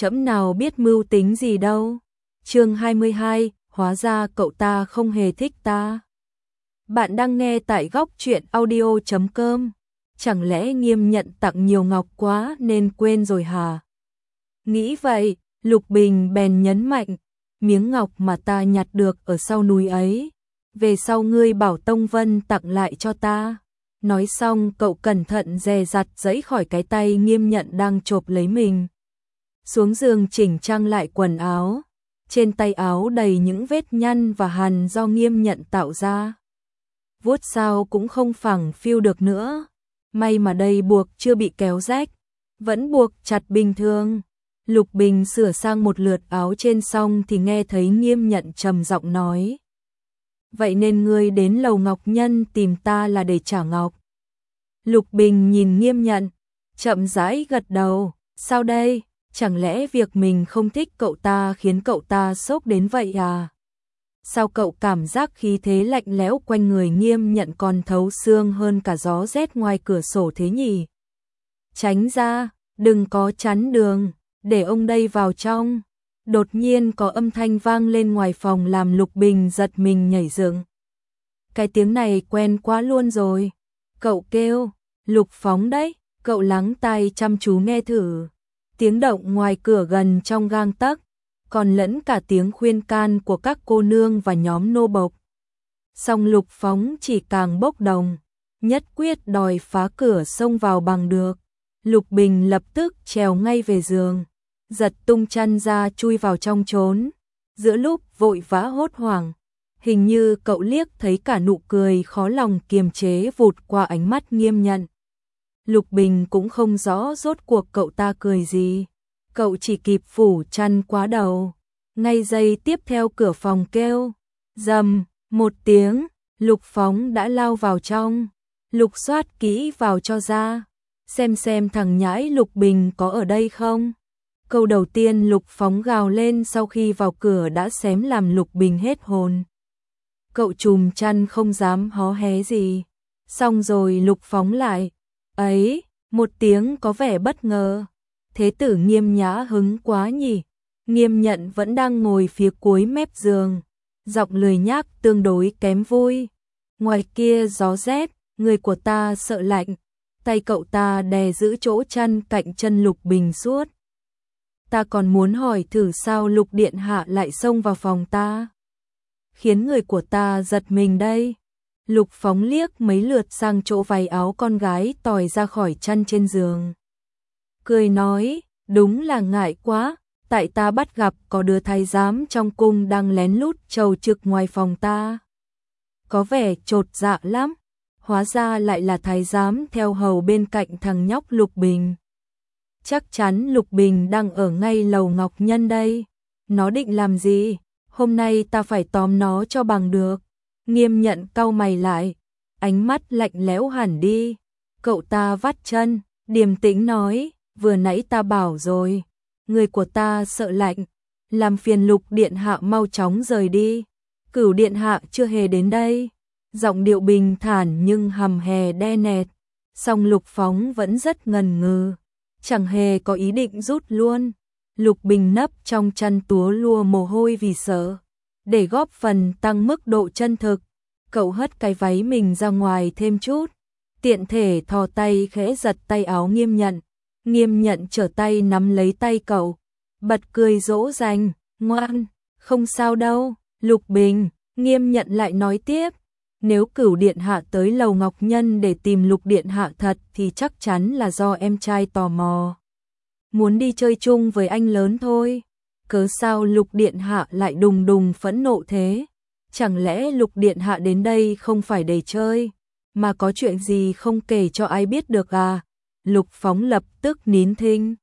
trẫm nào biết mưu tính gì đâu. Chương 22, hóa ra cậu ta không hề thích ta. Bạn đang nghe tại góc truyện audio.com. Chẳng lẽ Nghiêm Nhận tặng nhiều ngọc quá nên quên rồi hả? Nghĩ vậy, Lục Bình bèn nhấn mạnh, miếng ngọc mà ta nhặt được ở sau núi ấy, về sau ngươi bảo Tông Vân tặng lại cho ta. Nói xong cậu cẩn thận dè dặt giãy khỏi cái tay Nghiêm Nhận đang chộp lấy mình. Xuống giường chỉnh trang lại quần áo, trên tay áo đầy những vết nhăn và hằn do Nghiêm Nhận tạo ra. Vuốt sao cũng không phẳng phiu được nữa, may mà đây buộc chưa bị kéo rách, vẫn buộc chặt bình thường. Lục Bình sửa sang một lượt áo trên xong thì nghe thấy Nghiêm Nhận trầm giọng nói. Vậy nên ngươi đến lầu Ngọc Nhân tìm ta là để trả ngọc. Lục Bình nhìn Nghiêm Nhận, chậm rãi gật đầu, sao đây, chẳng lẽ việc mình không thích cậu ta khiến cậu ta sốc đến vậy à? Sao cậu cảm giác khí thế lạnh lẽo quanh người Nghiêm Nhận còn thấu xương hơn cả gió rét ngoài cửa sổ thế nhỉ? Tránh ra, đừng có chắn đường, để ông đây vào trong. Đột nhiên có âm thanh vang lên ngoài phòng làm Lục Bình giật mình nhảy dựng. Cái tiếng này quen quá luôn rồi. Cậu kêu, Lục Phóng đấy, cậu lắng tai chăm chú nghe thử. Tiếng động ngoài cửa gần trong gang tấc, còn lẫn cả tiếng khuyên can của các cô nương và nhóm nô bộc. Song Lục Phóng chỉ càng bốc đồng, nhất quyết đòi phá cửa xông vào bằng được. Lục Bình lập tức trèo ngay về giường, giật tung chăn ra chui vào trong trốn. Giữa lúc vội vã hốt hoảng, hình như cậu liếc thấy cả nụ cười khó lòng kiềm chế vụt qua ánh mắt Nghiêm Nhận. Lục Bình cũng không rõ rốt cuộc cậu ta cười gì, cậu chỉ kịp phủ chăn quá đầu. Ngay giây tiếp theo cửa phòng kêu, rầm, một tiếng, Lục Phóng đã lao vào trong, lục soát kỹ vào cho ra, xem thằng nhãi Lục Bình có ở đây không. Câu đầu tiên Lục Phóng gào lên sau khi vào cửa đã xém làm Lục Bình hết hồn. Cậu trùm chăn không dám hó hé gì. Xong rồi Lục Phóng lại, ấy, một tiếng có vẻ bất ngờ. Thế tử Nghiêm nhã hứng quá nhỉ. Nghiêm Nhận vẫn đang ngồi phía cuối mép giường, giọng lười nhác tương đối kém vui. Ngoài kia gió rét, người của ta sợ lạnh. Tay cậu ta đè giữ chỗ chăn cạnh chân Lục Bình suốt. Ta còn muốn hỏi thử sao Lục Điện Hạ lại xông vào phòng ta, khiến người của ta giật mình đây. Lục Phóng liếc mấy lượt sang chỗ váy áo con gái tòi ra khỏi chăn trên giường, cười nói, đúng là ngại quá, tại ta bắt gặp có đứa thái giám trong cung đang lén lút trầu trực ngoài phòng ta. Có vẻ chột dạ lắm, hóa ra lại là thái giám theo hầu bên cạnh thằng nhóc Lục Bình. Chắc chắn Lục Bình đang ở ngay lầu Ngọc Nhân đây. Nó định làm gì? Hôm nay ta phải tóm nó cho bằng được. Nghiêm Nhận cau mày lại, ánh mắt lạnh lẽo hẳn đi. Cậu ta vắt chân, điềm tĩnh nói, vừa nãy ta bảo rồi, người của ta sợ lạnh, làm phiền Lục Điện Hạ mau chóng rời đi. Cửu Điện Hạ chưa hề đến đây. Giọng điệu bình thản nhưng hầm hè đe nẹt. Song Lục Phóng vẫn rất ngần ngừ, chẳng hề có ý định rút luôn. Lục Bình nấp trong chăn túa lua mồ hôi vì sợ. Để góp phần tăng mức độ chân thực, cậu hất cái váy mình ra ngoài thêm chút, tiện thể thò tay khẽ giật tay áo Nghiêm Nhận. Nghiêm Nhận trở tay nắm lấy tay cậu, bật cười dỗ dành, ngoan, không sao đâu. Lục Bình, Nghiêm Nhận lại nói tiếp, nếu Cửu Điện Hạ tới lầu Ngọc Nhân để tìm Lục Điện Hạ thật thì chắc chắn là do em trai tò mò, muốn đi chơi chung với anh lớn thôi. Cớ sao Lục Điện Hạ lại đùng đùng phẫn nộ thế? Chẳng lẽ Lục Điện Hạ đến đây không phải để chơi, mà có chuyện gì không kể cho ai biết được à? Lục Phóng lập tức nín thinh,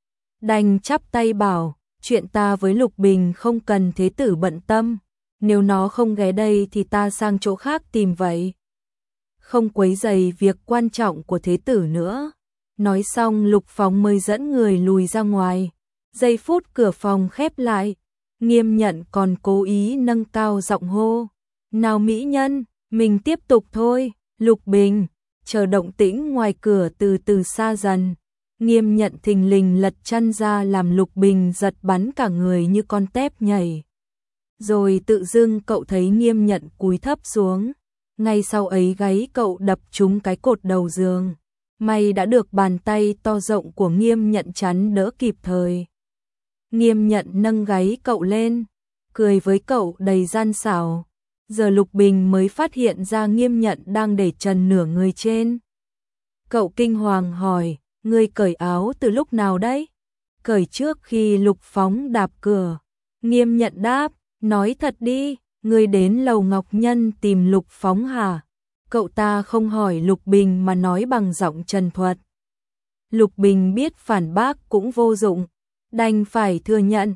đành chắp tay bảo, chuyện ta với Lục Bình không cần thế tử bận tâm, nếu nó không ghé đây thì ta sang chỗ khác tìm vậy, không quấy rầy việc quan trọng của thế tử nữa. Nói xong Lục Phóng mới dẫn người lùi ra ngoài. Giây phút cửa phòng khép lại, Nghiêm Nhận còn cố ý nâng cao giọng hô, nào mỹ nhân, mình tiếp tục thôi. Lục Bình, chờ động tĩnh ngoài cửa từ từ xa dần, Nghiêm Nhận thình lình lật chăn ra làm Lục Bình giật bắn cả người như con tép nhảy. Rồi tự dưng cậu thấy Nghiêm Nhận cúi thấp xuống, ngay sau ấy gáy cậu đập trúng cái cột đầu giường. May đã được bàn tay to rộng của Nghiêm Nhận chắn đỡ kịp thời. Nghiêm Nhận nâng gáy cậu lên, cười với cậu đầy gian xảo. Giờ Lục Bình mới phát hiện ra Nghiêm Nhận đang để trần nửa người trên. Cậu kinh hoàng hỏi, ngươi cởi áo từ lúc nào đấy? Cởi trước khi Lục Phóng đạp cửa. Nghiêm Nhận đáp, nói thật đi, ngươi đến lầu Ngọc Nhân tìm Lục Phóng hả? Cậu ta không hỏi Lục Bình mà nói bằng giọng trần thuật. Lục Bình biết phản bác cũng vô dụng, đành phải thừa nhận,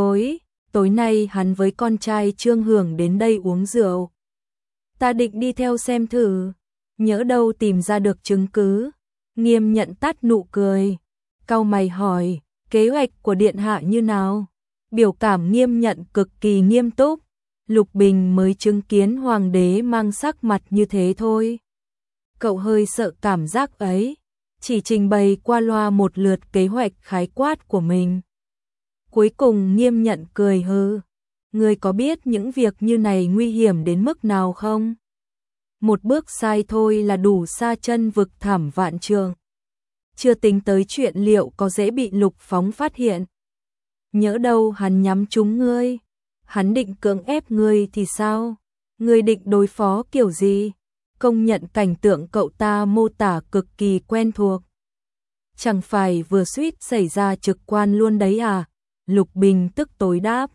tối nay hắn với con trai Trương Hưởng đến đây uống rượu. Ta định đi theo xem thử, nhỡ đâu tìm ra được chứng cứ. Nghiêm Nhận tắt nụ cười, cau mày hỏi, kế hoạch của điện hạ như nào? Biểu cảm Nghiêm Nhận cực kỳ nghiêm túc. Lục Bình mới chứng kiến hoàng đế mang sắc mặt như thế thôi. Cậu hơi sợ cảm giác ấy, chỉ trình bày qua loa một lượt kế hoạch khái quát của mình. Cuối cùng Nghiêm Nhận cười hừ, ngươi có biết những việc như này nguy hiểm đến mức nào không? Một bước sai thôi là đủ sa chân vực thẳm vạn trượng. Chưa tính tới chuyện liệu có dễ bị Lục Phóng phát hiện. Nhỡ đâu hắn nhắm trúng ngươi, hắn định cưỡng ép ngươi thì sao? Ngươi định đối phó kiểu gì? Công nhận cảnh tượng cậu ta mô tả cực kỳ quen thuộc. Chẳng phải vừa suýt xảy ra trực quan luôn đấy à? Lục Bình tức tối đáp.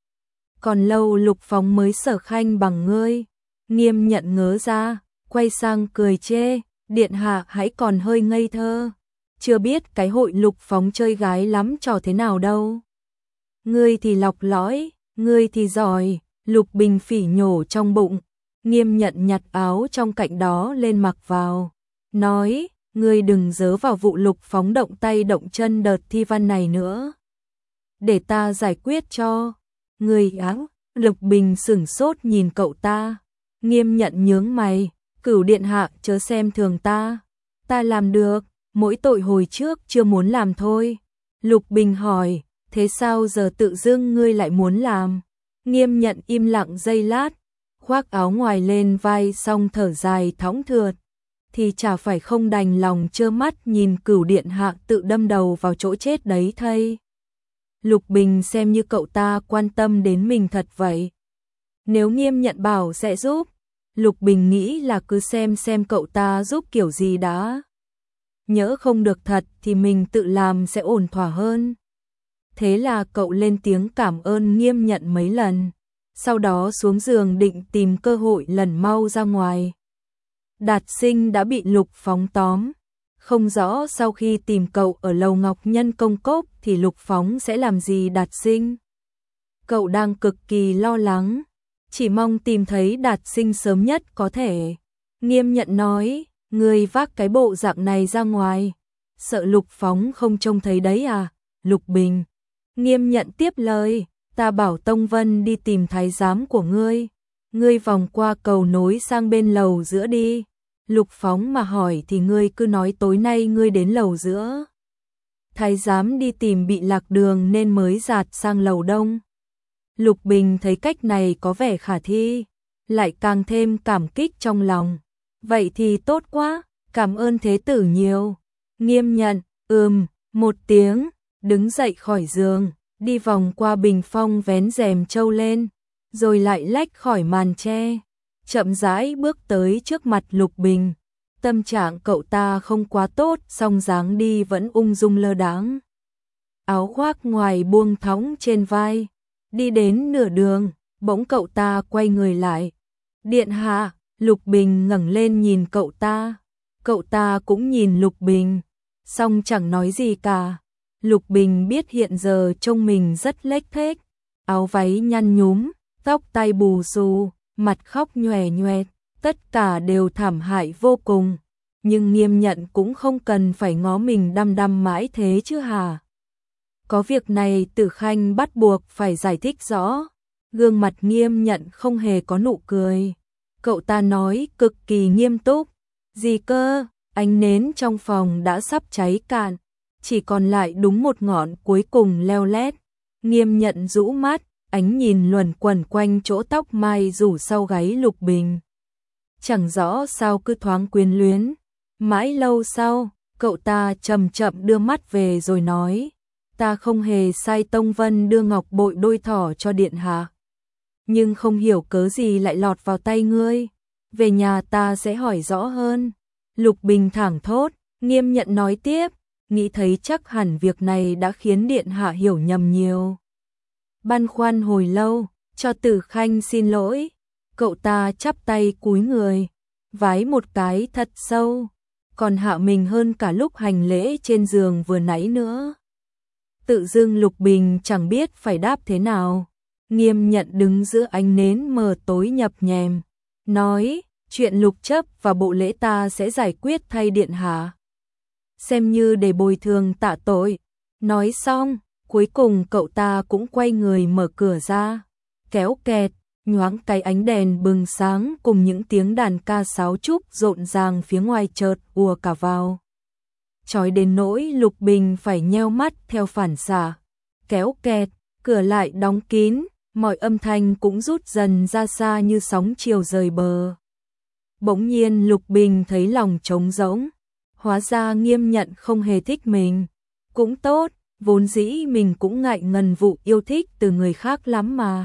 Còn lâu Lục Phóng mới sở khanh bằng ngươi. Nghiêm Nhận ngớ ra, quay sang cười chê, điện hạ hãy còn hơi ngây thơ. Chưa biết cái hội Lục Phóng chơi gái lắm trò thế nào đâu. Ngươi thì lọc lõi, ngươi thì giỏi. Lục Bình phỉ nhổ trong bụng. Nghiêm Nhận nhặt áo trong cạnh đó lên mặc vào, nói, ngươi đừng dớ vào vụ Lục Phóng động tay động chân đợt thi văn này nữa. Để ta giải quyết cho. Ngươi áo. Lục Bình sửng sốt nhìn cậu ta. Nghiêm Nhận nhướng mày, Cửu điện hạ chớ xem thường ta. Ta làm được, mỗi tội hồi trước chưa muốn làm thôi. Lục Bình hỏi, thế sao giờ tự dưng ngươi lại muốn làm? Nghiêm Nhận im lặng giây lát, khoác áo ngoài lên vai xong thở dài thõng thượt. Thì chả phải không đành lòng trơ mắt nhìn Cửu điện hạ tự đâm đầu vào chỗ chết đấy thay. Lục Bình xem như cậu ta quan tâm đến mình thật vậy. Nếu Nghiêm Nhận bảo sẽ giúp, Lục Bình nghĩ là cứ xem cậu ta giúp kiểu gì đã. Nhỡ không được thật thì mình tự làm sẽ ổn thỏa hơn. Thế là cậu lên tiếng cảm ơn Nghiêm Nhận mấy lần, sau đó xuống giường định tìm cơ hội lần mau ra ngoài. Đạt Sinh đã bị Lục Phóng tóm. Không rõ sau khi tìm cậu ở lầu Ngọc Nhân công cốc thì Lục Phóng sẽ làm gì Đạt Sinh. Cậu đang cực kỳ lo lắng, chỉ mong tìm thấy Đạt Sinh sớm nhất có thể. Nghiêm Nhận nói, ngươi vác cái bộ dạng này ra ngoài, sợ Lục Phóng không trông thấy đấy à? Lục Bình. Nghiêm Nhận tiếp lời, ta bảo Tông Vân đi tìm thái giám của ngươi. Ngươi vòng qua cầu nối sang bên lầu giữa đi. Lục Phóng mà hỏi thì ngươi cứ nói tối nay ngươi đến lầu giữa. Thái giám đi tìm bị lạc đường nên mới dạt sang lầu đông. Lục Bình thấy cách này có vẻ khả thi, lại càng thêm cảm kích trong lòng. Vậy thì tốt quá, cảm ơn thế tử nhiều. Nghiêm Nhận, một tiếng, đứng dậy khỏi giường, đi vòng qua bình phong vén rèm trâu lên, rồi lại lách khỏi màn tre, chậm rãi bước tới trước mặt Lục Bình. Tâm trạng cậu ta không quá tốt, song dáng đi vẫn ung dung lơ đãng. Áo khoác ngoài buông thõng trên vai, đi đến nửa đường, bỗng cậu ta quay người lại. Điện hạ. Lục Bình ngẩng lên nhìn cậu ta cũng nhìn Lục Bình, song chẳng nói gì cả. Lục Bình biết hiện giờ trông mình rất lếch thếch, áo váy nhăn nhúm, tóc tai bù xù, mặt khóc nhoè nhoẹt, tất cả đều thảm hại vô cùng. Nhưng Nghiêm Nhận cũng không cần phải ngó mình đăm đăm mãi thế chứ hả? Có việc này Tử Khanh bắt buộc phải giải thích rõ. Gương mặt Nghiêm Nhận không hề có nụ cười. Cậu ta nói cực kỳ nghiêm túc, gì cơ, ánh nến trong phòng đã sắp cháy cạn, chỉ còn lại đúng một ngọn cuối cùng leo lét. Nghiêm Nhận rũ mắt, ánh nhìn luẩn quẩn quanh chỗ tóc mai rủ sau gáy Lục Bình. Chẳng rõ sao cứ thoáng quyến luyến. Mãi lâu sau, cậu ta chậm chậm đưa mắt về rồi nói, ta không hề sai Tông Vân đưa ngọc bội đôi thỏ cho điện hạ. Nhưng không hiểu cớ gì lại lọt vào tay ngươi. Về nhà ta sẽ hỏi rõ hơn. Lục Bình thẳng thốt. Nghiêm Nhận nói tiếp, nghĩ thấy chắc hẳn việc này đã khiến điện hạ hiểu nhầm nhiều. Băn khoăn hồi lâu, cho Tử Khanh xin lỗi. Cậu ta chắp tay cúi người, vái một cái thật sâu, còn hạ mình hơn cả lúc hành lễ trên giường vừa nãy nữa. Tự dưng Lục Bình chẳng biết phải đáp thế nào. Nghiêm Nhận đứng giữa ánh nến mờ tối nhập nhèm, nói, chuyện Lục chấp và bộ lễ ta sẽ giải quyết thay điện hạ, xem như để bồi thường tạ tội. Nói xong, cuối cùng cậu ta cũng quay người mở cửa ra, kéo kẹt, nhoáng cái ánh đèn bừng sáng cùng những tiếng đàn ca sáo trúc rộn ràng phía ngoài chợt ùa cả vào. Chói đến nỗi Lục Bình phải nheo mắt theo phản xạ. Kéo kẹt, cửa lại đóng kín, mọi âm thanh cũng rút dần ra xa như sóng chiều rời bờ. Bỗng nhiên Lục Bình thấy lòng trống rỗng. Hóa ra Nghiêm Nhận không hề thích mình. Cũng tốt, vốn dĩ mình cũng ngại ngần vụ yêu thích từ người khác lắm mà.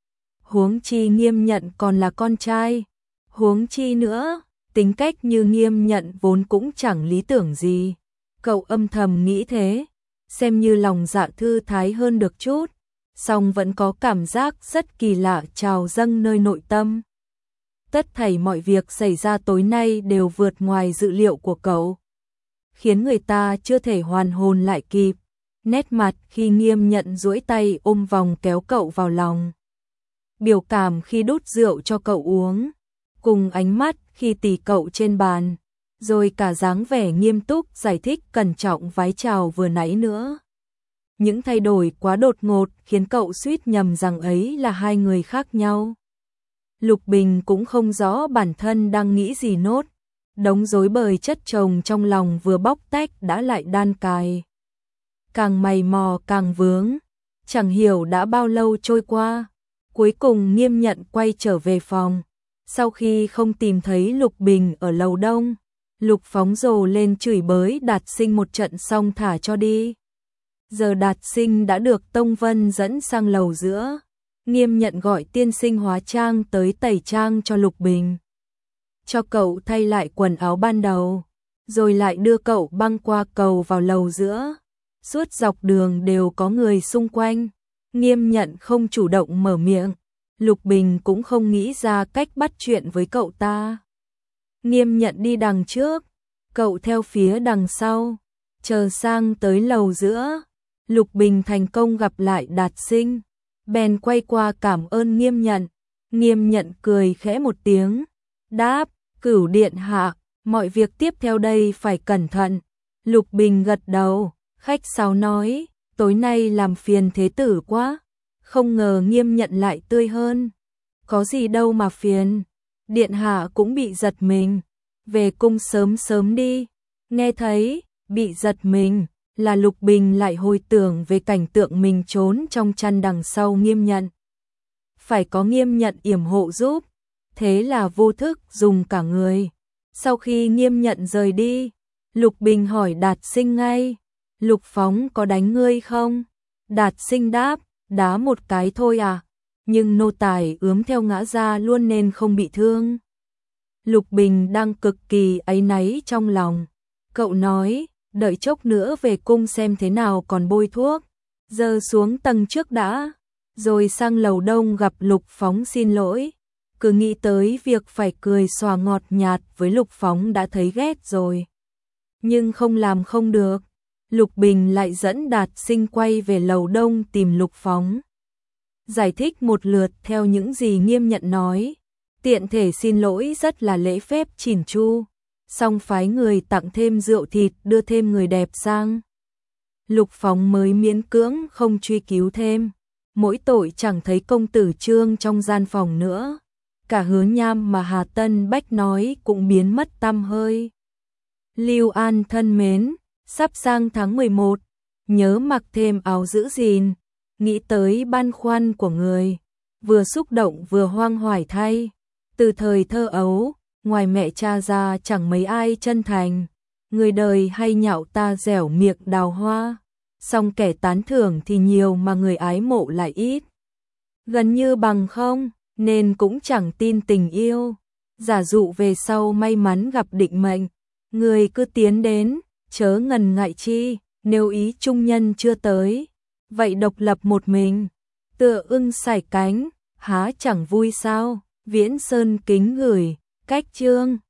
Huống chi Nghiêm Nhận còn là con trai. Huống chi nữa, tính cách như Nghiêm Nhận vốn cũng chẳng lý tưởng gì. Cậu âm thầm nghĩ thế, xem như lòng dạ thư thái hơn được chút, song vẫn có cảm giác rất kỳ lạ trào dâng nơi nội tâm. Tất thảy mọi việc xảy ra tối nay đều vượt ngoài dự liệu của cậu, khiến người ta chưa thể hoàn hồn lại kịp. Nét mặt khi Nghiêm Nhận duỗi tay ôm vòng kéo cậu vào lòng, biểu cảm khi đút rượu cho cậu uống, cùng ánh mắt khi tì cậu trên bàn, rồi cả dáng vẻ nghiêm túc giải thích cẩn trọng vái chào vừa nãy nữa. Những thay đổi quá đột ngột khiến cậu suýt nhầm rằng ấy là hai người khác nhau. Lục Bình cũng không rõ bản thân đang nghĩ gì nốt. Đống rối bời chất chồng trong lòng vừa bóc tách đã lại đan cài. Càng mày mò càng vướng, chẳng hiểu đã bao lâu trôi qua. Cuối cùng Nghiêm Nhận quay trở về phòng. Sau khi không tìm thấy Lục Bình ở lầu đông, Lục phóng rồ lên chửi bới Đạt Sinh một trận xong thả cho đi. Giờ Đạt Sinh đã được Tông Vân dẫn sang lầu giữa. Nghiêm Nhận gọi tiên sinh hóa trang tới tẩy trang cho Lục Bình, cho cậu thay lại quần áo ban đầu, rồi lại đưa cậu băng qua cầu vào lầu giữa. Suốt dọc đường đều có người xung quanh. Nghiêm Nhận không chủ động mở miệng, Lục Bình cũng không nghĩ ra cách bắt chuyện với cậu ta. Nghiêm Nhận đi đằng trước, cậu theo phía đằng sau. Chờ sang tới lầu giữa, Lục Bình thành công gặp lại Đạt Sinh, bèn quay qua cảm ơn Nghiêm Nhận. Nghiêm Nhận cười khẽ một tiếng, đáp, Cửu điện hạ, mọi việc tiếp theo đây phải cẩn thận. Lục Bình gật đầu, khách sáo nói, tối nay làm phiền thế tử quá. Không ngờ Nghiêm Nhận lại tươi hơn. Có gì đâu mà phiền, điện hạ cũng bị giật mình. Về cung sớm sớm đi. Nghe thấy, bị giật mình, là Lục Bình lại hồi tưởng về cảnh tượng mình trốn trong chăn đằng sau Nghiêm Nhận. Phải có Nghiêm Nhận yểm hộ giúp, thế là vô thức dùng cả người. Sau khi Nghiêm Nhận rời đi, Lục Bình hỏi Đạt Sinh ngay, Lục Phóng có đánh ngươi không? Đạt Sinh đáp, đá một cái thôi à, nhưng nô tài ướm theo ngã ra luôn nên không bị thương. Lục Bình đang cực kỳ áy náy trong lòng. Cậu nói, đợi chốc nữa về cung xem thế nào còn bôi thuốc. Giờ xuống tầng trước đã, rồi sang lầu đông gặp Lục Phóng xin lỗi. Cứ nghĩ tới việc phải cười xòa ngọt nhạt với Lục Phóng đã thấy ghét rồi. Nhưng không làm không được. Lục Bình lại dẫn Đạt Sinh quay về lầu đông tìm Lục Phóng. Giải thích một lượt theo những gì Nghiêm Nhận nói. Tiện thể xin lỗi rất là lễ phép chỉn chu. Xong phái người tặng thêm rượu thịt đưa thêm người đẹp sang. Lục Phóng mới miễn cưỡng không truy cứu thêm. Mỗi tội chẳng thấy công tử Trương trong gian phòng nữa. Cả Hứa Nham mà Hà Tân Bách nói cũng biến mất tăm hơi. Lưu An thân mến, Sắp sang tháng 11, nhớ mặc thêm áo giữ gìn, nghĩ tới băn khoăn của người, vừa xúc động vừa hoang hoài thay. Từ thời thơ ấu, ngoài mẹ cha ra chẳng mấy ai chân thành, người đời hay nhạo ta dẻo miệng đào hoa, song kẻ tán thưởng thì nhiều mà người ái mộ lại ít. Gần như bằng không, nên cũng chẳng tin tình yêu. Giả dụ về sau may mắn gặp định mệnh, người cứ tiến đến, chớ ngần ngại chi, nếu ý trung nhân chưa tới, vậy độc lập một mình, tựa ưng sải cánh, há chẳng vui sao. Viễn Sơn kính gửi, Cách Chương.